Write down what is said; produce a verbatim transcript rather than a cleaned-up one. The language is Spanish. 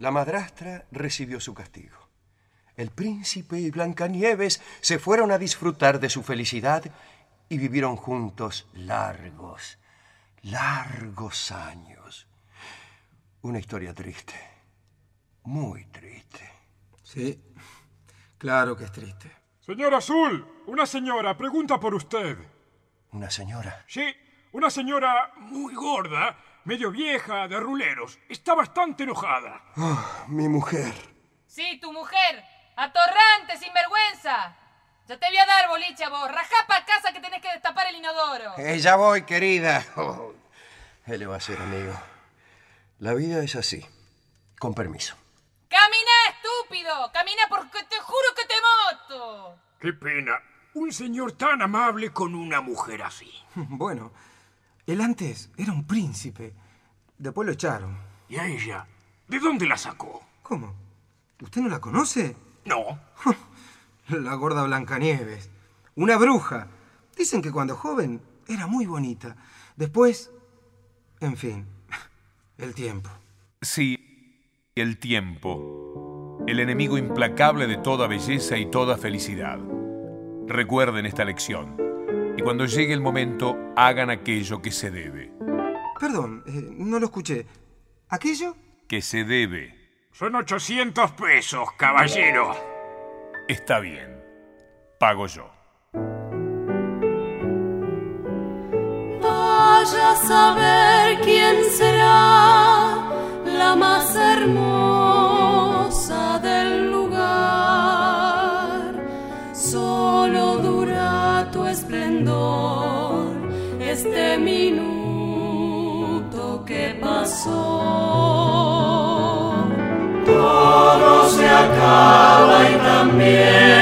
La madrastra recibió su castigo. El príncipe y Blancanieves se fueron a disfrutar de su felicidad y vivieron juntos largos, largos años. Una historia triste, muy triste. Sí, claro que es triste. Señor Azul, una señora pregunta por usted. ¿Una señora? Sí, una señora muy gorda, medio vieja, de ruleros. Está bastante enojada. Oh, mi mujer. Sí, tu mujer. Atorrante, sinvergüenza. Ya te voy a dar boliche a vos. Rajá pa' casa que tenés que destapar el inodoro. Eh, ya voy, querida. Oh, ¿qué le va a hacer, amigo? La vida es así. Con permiso. ¡Camina, estúpido! ¡Camina porque te juro que te mato! Qué pena. Un señor tan amable con una mujer así. Bueno, él antes era un príncipe. Después lo echaron. ¿Y a ella? ¿De dónde la sacó? ¿Cómo? ¿Usted no la conoce? No. La gorda Blancanieves. Una bruja. Dicen que cuando joven era muy bonita. Después, en fin, el tiempo. Sí, el tiempo. El enemigo implacable de toda belleza y toda felicidad. Recuerden esta lección. Y cuando llegue el momento, hagan aquello que se debe. Perdón, eh, no lo escuché. ¿Aquello? Que se debe. Son ochocientos pesos, caballero. Está bien. Pago yo. Vaya a saber quién será la más hermosa del lugar. Solo dura tu esplendor este minuto que pasó. Todo se acaba y también